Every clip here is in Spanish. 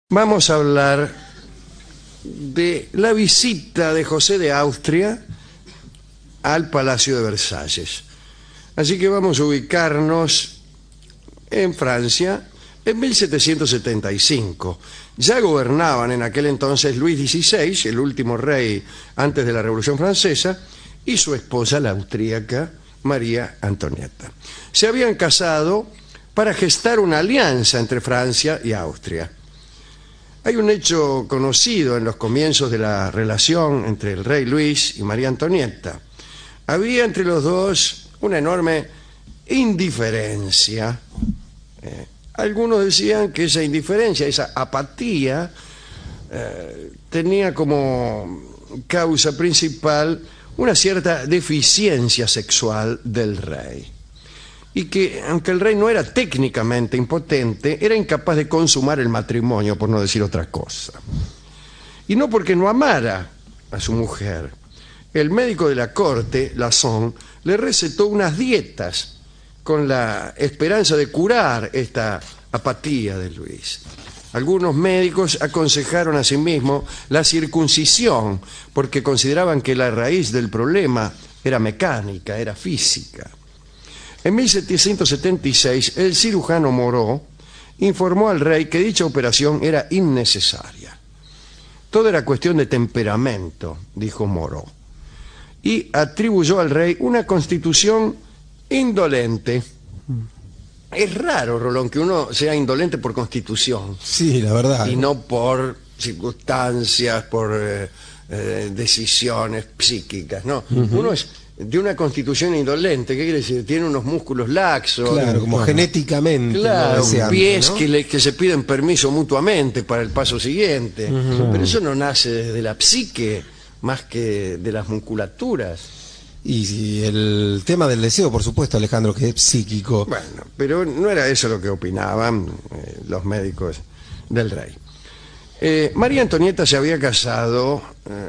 Vamos a hablar de la visita de José de Austria al Palacio de Versalles. Así que vamos a ubicarnos en Francia en 1775. Ya gobernaban en aquel entonces Luis XVI, el último rey antes de la Revolución Francesa, y su esposa, la austríaca María Antonieta. Se habían casado para gestar una alianza entre Francia y Austria. Hay un hecho conocido en los comienzos de la relación entre el rey Luis y María Antonieta. Había entre los dos una enorme indiferencia. Algunos decían que esa indiferencia, esa apatía, tenía como causa principal una cierta deficiencia sexual del rey. Y que, aunque el rey no era técnicamente impotente, era incapaz de consumar el matrimonio, por no decir otra cosa. Y no porque no amara a su mujer. El médico de la corte, Lasson, le recetó unas dietas con la esperanza de curar esta apatía de Luis. Algunos médicos aconsejaron asimismo la circuncisión, porque consideraban que la raíz del problema era mecánica, era física. En 1776, el cirujano Moreau informó al rey que dicha operación era innecesaria. Todo era cuestión de temperamento, dijo Moreau, y atribuyó al rey una constitución indolente. Es raro, Rolón, que uno sea indolente por constitución. Sí, la verdad. Y no por circunstancias, por decisiones psíquicas, ¿no? Uno es de una constitución indolente. ¿Qué quiere decir? Tiene unos músculos laxos. Claro, como genéticamente. Claro, deseando, pies, ¿no? que se piden permiso mutuamente para el paso siguiente. Pero eso no nace desde la psique más que de las musculaturas. Y el tema del deseo, por supuesto, Alejandro, que es psíquico. Bueno, pero no era eso lo que opinaban los médicos del rey. María Antonieta se había casado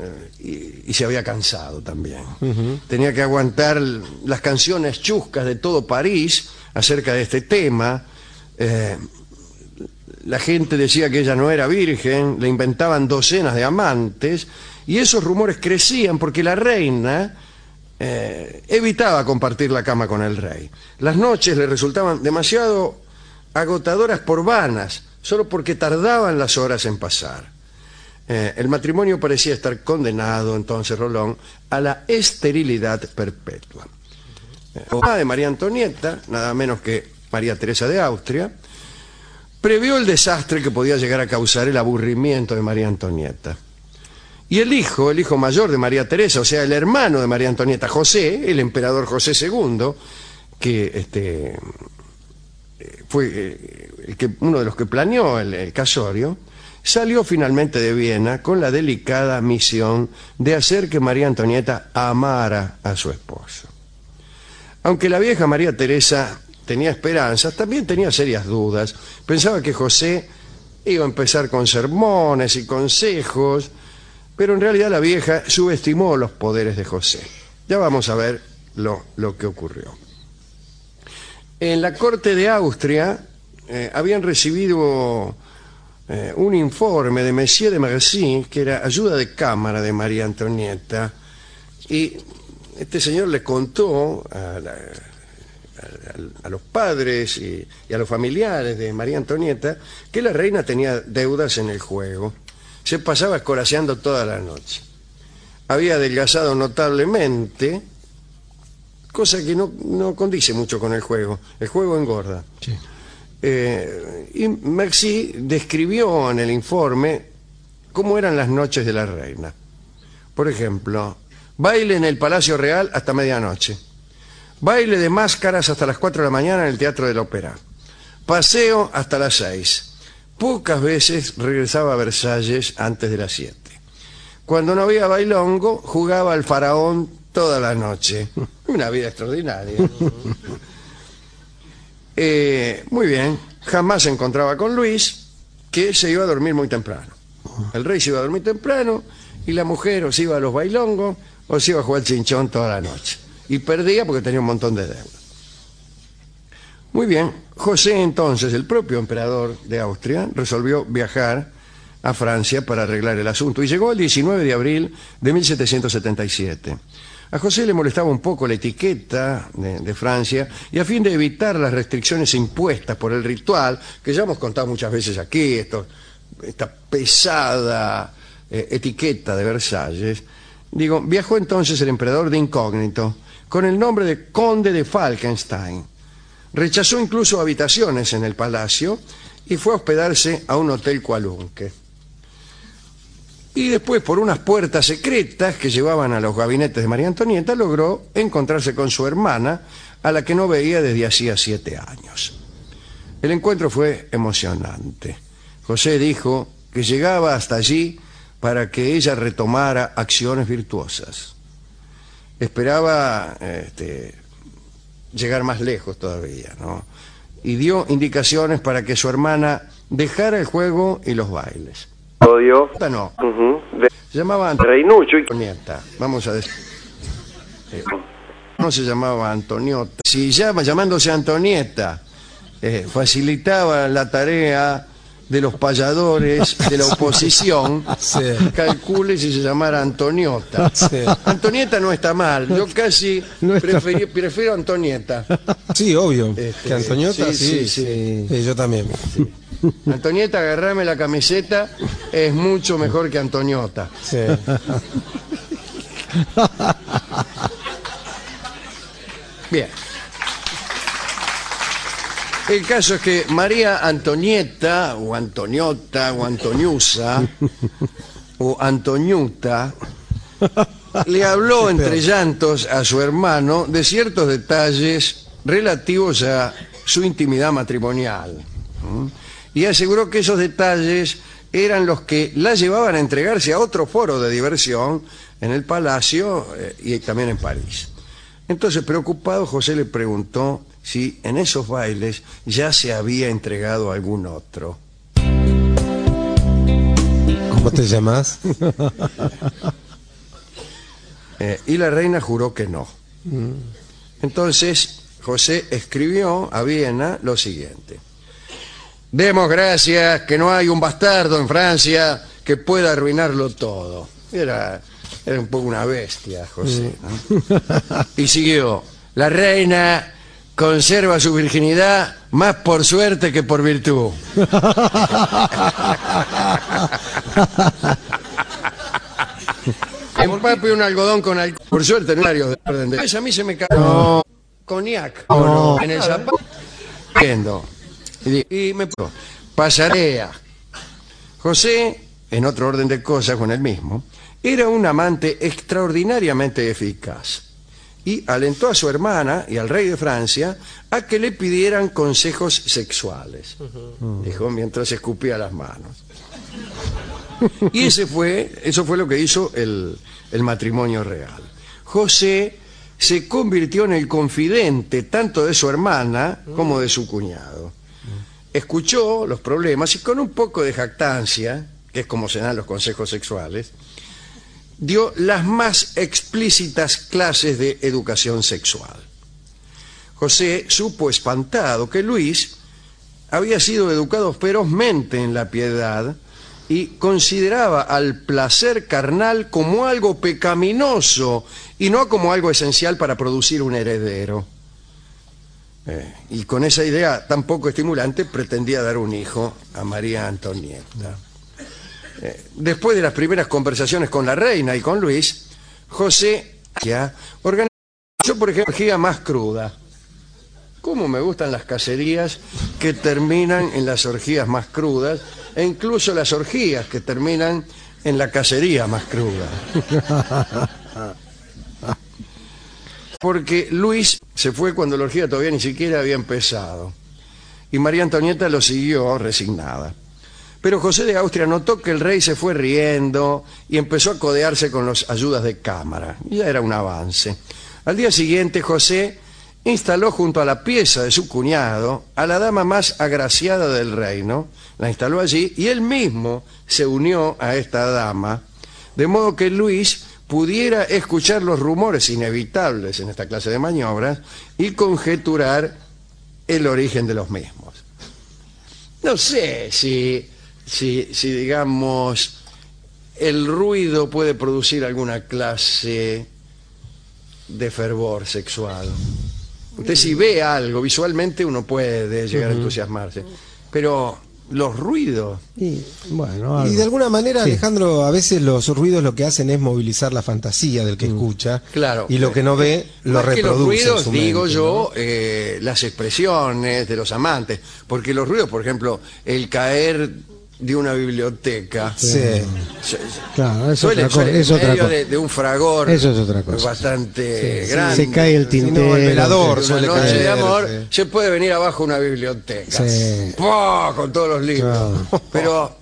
y se había cansado también. Tenía que aguantar las canciones chuscas de todo París acerca de este tema. La gente decía que ella no era virgen, le inventaban docenas de amantes, y esos rumores crecían porque la reina evitaba compartir la cama con el rey. Las noches le resultaban demasiado agotadoras por vanas, solo porque tardaban las horas en pasar. El matrimonio parecía estar condenado, entonces, Rolón, a la esterilidad perpetua. La mamá de María Antonieta, nada menos que María Teresa de Austria, previó el desastre que podía llegar a causar el aburrimiento de María Antonieta. Y el hijo mayor de María Teresa, o sea, el hermano de María Antonieta, José, el emperador José II, que fue uno de los que planeó el casorio, salió finalmente de Viena con la delicada misión de hacer que María Antonieta amara a su esposo. Aunque la vieja María Teresa tenía esperanzas, también tenía serias dudas. Pensaba que José iba a empezar con sermones y consejos, pero en realidad la vieja subestimó los poderes de José. Ya vamos a ver lo que ocurrió. En la corte de Austria habían recibido un informe de Monsieur de Mercy, que era ayuda de cámara de María Antonieta, y este señor le contó a los padres y a los familiares de María Antonieta que la reina tenía deudas en el juego. Se pasaba escolaseando toda la noche. Había adelgazado notablemente, cosa que no condice mucho con el juego. El juego engorda. Sí. Y Mercy describió en el informe cómo eran las noches de la reina. Por ejemplo, baile en el Palacio Real hasta medianoche. Baile de máscaras hasta las 4 de la mañana en el Teatro de la Ópera. Paseo hasta las 6. Pocas veces regresaba a Versalles antes de las 7. Cuando no había bailongo, jugaba al faraón toda la noche. Una vida extraordinaria. Muy bien. Jamás se encontraba con Luis, que se iba a dormir muy temprano. El rey se iba a dormir temprano y la mujer o se iba a los bailongos o se iba a jugar al chinchón toda la noche. Y perdía porque tenía un montón de deudas. Muy bien, José entonces, el propio emperador de Austria, resolvió viajar a Francia para arreglar el asunto y llegó el 19 de abril de 1777. A José le molestaba un poco la etiqueta de Francia y a fin de evitar las restricciones impuestas por el ritual, que ya hemos contado muchas veces aquí, esta pesada etiqueta de Versalles, viajó entonces el emperador de incógnito con el nombre de Conde de Falkenstein. Rechazó incluso habitaciones en el palacio y fue a hospedarse a un hotel cualunque. Y después, por unas puertas secretas que llevaban a los gabinetes de María Antonieta, logró encontrarse con su hermana, a la que no veía desde hacía 7 años. El encuentro fue emocionante. José dijo que llegaba hasta allí para que ella retomara acciones virtuosas. Esperaba llegar más lejos todavía, ¿no? Y dio indicaciones para que su hermana dejara el juego y los bailes. Odio. No. Uh-huh. Se llamaba Reinucho. Antonieta. Vamos a decir. No se llamaba Antoniota. Si llamándose Antonieta facilitaba la tarea de los payadores de la oposición, Sí. calcule si se llamara Antoniota. Sí. Antonieta no está mal. Yo casi prefiero Antonieta. Sí, obvio. Que Antonieta, sí. sí, yo también. Sí. Antonieta, agarrame la camiseta, es mucho mejor que Antoniota. Sí. Bien. El caso es que María Antonieta, o Antoniota, o Antoniusa, o Antoniuta, le habló entre llantos a su hermano de ciertos detalles relativos a su intimidad matrimonial. Y aseguró que esos detalles eran los que la llevaban a entregarse a otro foro de diversión en el palacio y también en París. Entonces, preocupado, José le preguntó si en esos bailes ya se había entregado a algún otro. ¿Cómo te llamas? Y la reina juró que no. Entonces, José escribió a Viena lo siguiente: demos gracias que no hay un bastardo en Francia que pueda arruinarlo todo. Era un poco una bestia, José, ¿no? Y siguió: la reina conserva su virginidad más por suerte que por virtud. Empape un algodón con alcohol. Por suerte, no hay de orden de... A mí se me cayó cognac en el zapato. Y me pasarea. José, en otro orden de cosas con él mismo, era un amante extraordinariamente eficaz y alentó a su hermana y al rey de Francia a que le pidieran consejos sexuales. Dijo mientras escupía las manos. Y eso fue lo que hizo el matrimonio real. José se convirtió en el confidente tanto de su hermana como de su cuñado. Escuchó los problemas y con un poco de jactancia, que es como se dan los consejos sexuales, dio las más explícitas clases de educación sexual. José supo espantado que Luis había sido educado ferozmente en la piedad y consideraba al placer carnal como algo pecaminoso y no como algo esencial para producir un heredero. Y con esa idea tan poco estimulante pretendía dar un hijo a María Antonieta. Después de las primeras conversaciones con la reina y con Luis, José organizó, por ejemplo, la orgía más cruda. Cómo me gustan las cacerías que terminan en las orgías más crudas, e incluso las orgías que terminan en la cacería más cruda. Porque Luis se fue cuando la orgía todavía ni siquiera había empezado, y María Antonieta lo siguió resignada. Pero José de Austria notó que el rey se fue riendo y empezó a codearse con los ayudas de cámara. Ya era un avance. Al día siguiente, José instaló junto a la pieza de su cuñado a la dama más agraciada del reino, la instaló allí y él mismo se unió a esta dama, de modo que Luis pudiera escuchar los rumores inevitables en esta clase de maniobras y conjeturar el origen de los mismos. No sé si si digamos, el ruido puede producir alguna clase de fervor sexual. Usted si ve algo visualmente uno puede llegar a entusiasmarse, pero los ruidos... Y, bueno, Y de alguna manera, Sí. Alejandro, a veces los ruidos lo que hacen es movilizar la fantasía del que escucha. Claro. Y lo que no ve lo Más que reproduce. los en ruidos, su digo mente, yo, ¿no? las expresiones de los amantes, porque los ruidos, por ejemplo, el caer de una biblioteca, Sí. claro, es suele otra cosa. ser Es en otra medio cosa. de un fragor Eso es otra cosa. bastante Sí, grande. se cae el Si no, tintero. el velador De una suele noche caer. de amor, Sí. se puede venir abajo una biblioteca. Sí. ¡Pah! Con todos los libros. Claro. Pero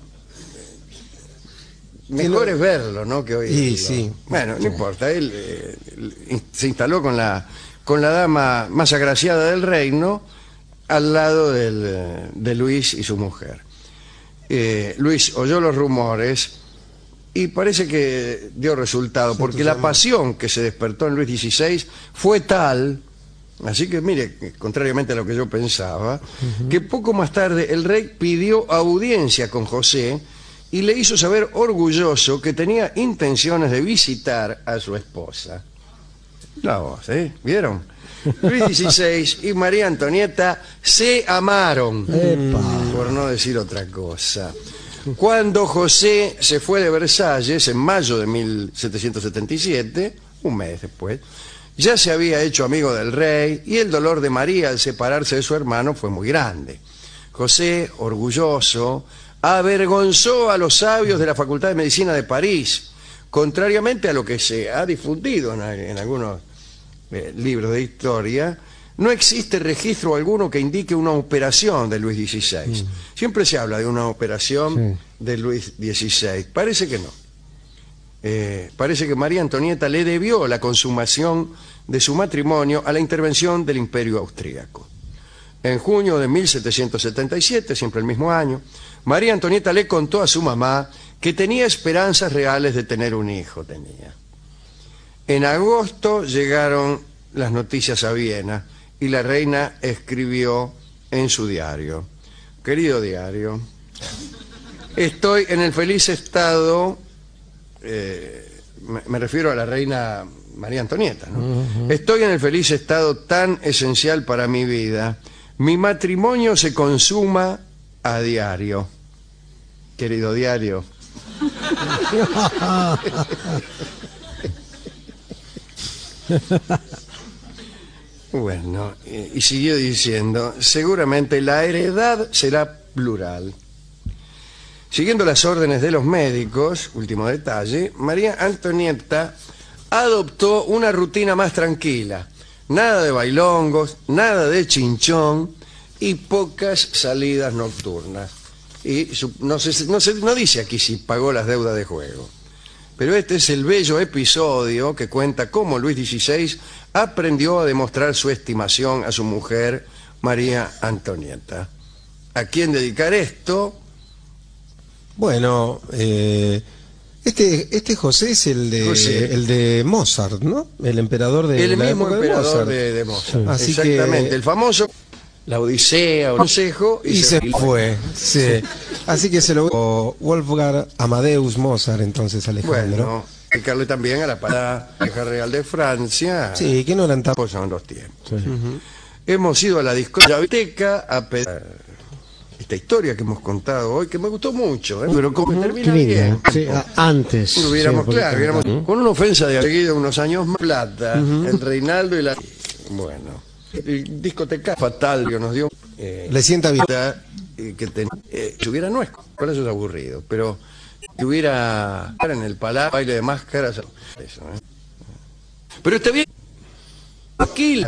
mejor es verlo, ¿no? Que oírlo. sí. Bueno, no importa. Él se instaló con la dama más agraciada del reino al lado de Luis y su mujer. Luis oyó los rumores y parece que dio resultado, porque la pasión que se despertó en Luis XVI fue tal, así que mire, contrariamente a lo que yo pensaba, que poco más tarde el rey pidió audiencia con José y le hizo saber orgulloso que tenía intenciones de visitar a su esposa. La voz, ¿vieron? Luis XVI y María Antonieta se amaron, por no decir otra cosa. Cuando José se fue de Versalles en mayo de 1777, un mes después, ya se había hecho amigo del rey y el dolor de María al separarse de su hermano fue muy grande. José, orgulloso, avergonzó a los sabios de la Facultad de Medicina de París, contrariamente a lo que se ha difundido en algunos libros de historia. No existe registro alguno que indique una operación de Luis XVI. Siempre se habla de una operación de Luis XVI. Parece que no. Parece que María Antonieta le debió la consumación de su matrimonio a la intervención del Imperio Austríaco. En junio de 1777, siempre el mismo año, María Antonieta le contó a su mamá que tenía esperanzas reales de tener un hijo. En agosto llegaron las noticias a Viena y la reina escribió en su diario: querido diario, estoy en el feliz estado, me refiero a la reina María Antonieta, ¿no? Estoy en el feliz estado tan esencial para mi vida. Mi matrimonio se consuma a diario. Querido diario. Bueno, y siguió diciendo, seguramente la heredad será plural. Siguiendo las órdenes de los médicos, último detalle, María Antonieta adoptó una rutina más tranquila. Nada de bailongos, nada de chinchón y pocas salidas nocturnas. Y no dice aquí si pagó las deudas de juego. Pero este es el bello episodio que cuenta cómo Luis XVI aprendió a demostrar su estimación a su mujer, María Antonieta. ¿A quién dedicar esto? Bueno, este José es el de Mozart, ¿no? El emperador de El la mismo época de emperador Mozart. de Mozart. Así Exactamente, que- el famoso La Odisea, o Consejo, Y se fue, sí. Así que se lo Wolfgang Amadeus Mozart, entonces, Alejandro. Bueno, dedicarle también a la pareja real de Francia. Sí, que no eran tan... Pues son los tiempos. Hemos ido a la discoteca a pedir esta historia que hemos contado hoy, que me gustó mucho, pero como termina Qué bien. lindo. Sí, antes. Hubiéramos, sí, porque- claro, hubiéramos con una ofensa de haber seguido unos años más plata, el Reinaldo y la... Bueno, el discoteca fatal que nos dio... Le sienta bien. si hubiera no es, por eso es aburrido, pero si hubiera en el palacio baile de máscaras, eso, pero está bien aquí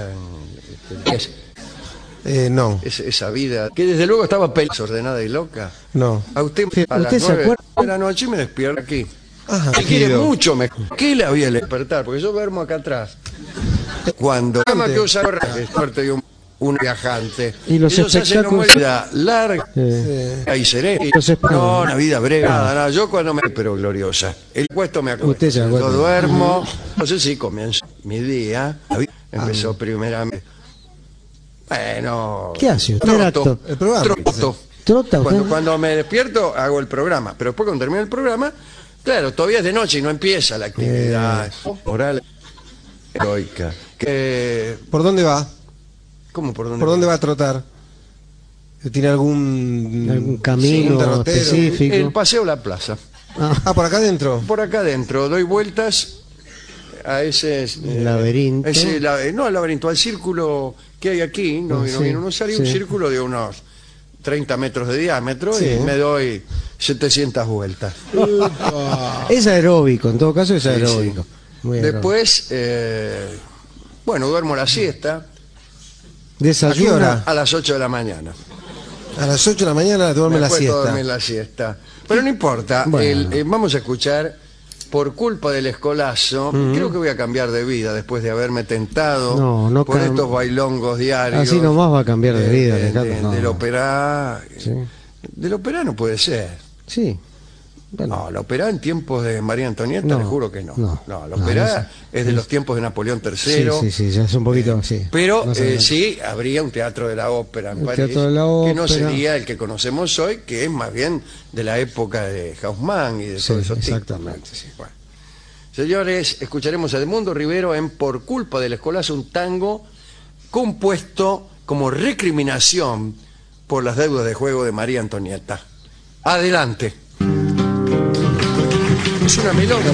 No, esa vida que desde luego estaba desordenada y loca. no. A usted Sí, a las ¿usted se 9 acuerda? de la noche me despierto aquí. Ajá, Me quiere Guido. mucho, ¿qué le había despertar? Porque yo duermo acá atrás. Cuando llama que usa es suerte de un viajante. Y los Ellos hacen una espectáculos- vida larga y serena. Los espectáculos- No, una vida breve. Nada, yo cuando me... Pero gloriosa. El puesto me acuerdo. Usted se acuerda. Yo duermo. Entonces sí, comienzo mi día. Empezó primeramente... Bueno... ¿Qué hace usted? Troto. El programa. Troto. ¿Trota usted? Cuando me despierto hago el programa, pero después cuando termino el programa, claro, todavía es de noche y no empieza la actividad oral heroica. ¿Por dónde va? ¿Cómo por dónde? ¿Por dónde va a trotar? ¿Tiene algún camino derrotero? específico? El paseo a la plaza. Ah, por acá adentro. Por acá adentro, doy vueltas a ese laberinto. No al laberinto, al círculo que hay aquí, no viene un sí. un círculo de unos 30 metros de diámetro, Sí. y me doy 700 vueltas. Es aeróbico, en todo caso es Sí, aeróbico. sí. Muy aeróbico. Después, duermo la siesta. ¿A qué hora? A las 8 de la mañana. A las 8 de la mañana duerme la Después siesta. dormir la siesta. Pero no importa, Bueno. vamos a escuchar Por culpa del escolazo. Creo que voy a cambiar de vida después de haberme tentado No por estos bailongos diarios. Así nomás va a cambiar de vida, Ricardo. No. Del ópera. Sí. Del ópera no puede ser. Sí. Bueno, No, la ópera en tiempos de María Antonieta, No, le juro que no. no, la no, ópera no es de los tiempos de Napoleón III. sí, ya es un poquito, sí. Pero No sé. sí, habría un teatro de la ópera en El París, teatro de la que no ópera. sería el que conocemos hoy, que es más bien de la época de Haussmann y de Sí, todos esos tipos. exactamente, sí. Bueno. Señores, escucharemos a Edmundo Rivero en Por culpa del escolazo, un tango compuesto como recriminación por las deudas de juego de María Antonieta. Adelante. Es una milonga.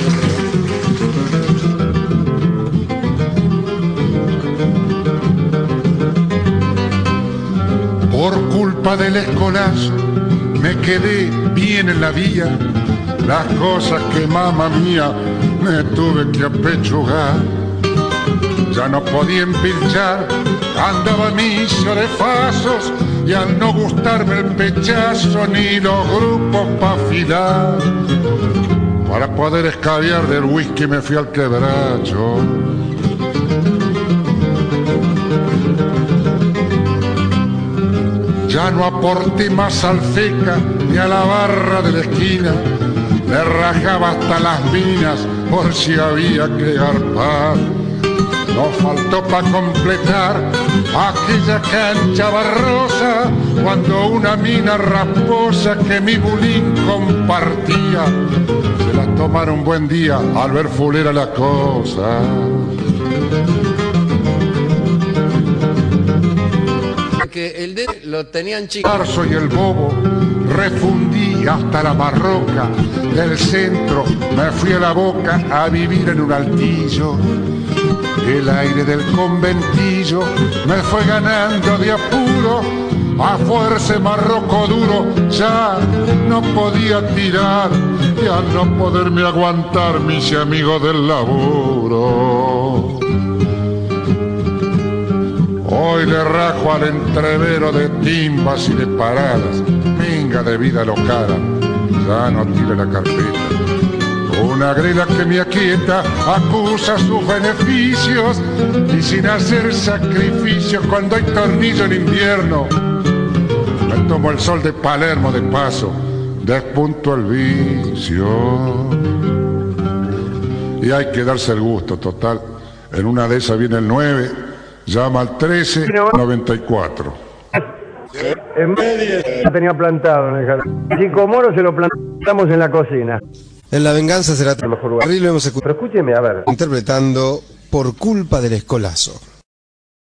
Por culpa del escolazo me quedé bien en la vía, las cosas que mamá mía me tuve que apechugar. Ya no podía empilchar, andaba misio de fasos, y al no gustarme el pechazo ni los grupos pa' afilar, para poder escabiar del whisky me fui al quebracho. Ya no aporté más al feca ni a la barra de la esquina, le rajaba hasta las minas por si había que garpar. No faltó para completar aquella cancha barrosa, cuando una mina rasposa que mi bulín compartía se la tomaron un buen día al ver fulera la cosa. Que el dedo lo tenían chico. Tarso y el bobo refundí hasta la Marroca, del centro me fui a la Boca a vivir en un altillo. El aire del conventillo me fue ganando de apuro, a fuerza de marroco duro ya no podía tirar, y al no poderme aguantar mis amigos del laburo, hoy le rajo al entrevero de timbas y de paradas, minga de vida locada, ya no tire la carpeta. Una grela que me aquieta acusa sus beneficios, y sin hacer sacrificios cuando hay tornillo en invierno, me tomo el sol de Palermo de paso, despunto el vicio. Y hay que darse el gusto, total. En una de esas viene el 9, llama al 1394. En medio tenía plantado en el jardín. Chico Moro se lo plantamos en la cocina. En La venganza será mejor lugar. terrible, hemos escuchado Pero escúcheme, a ver. interpretando Por culpa del escolazo.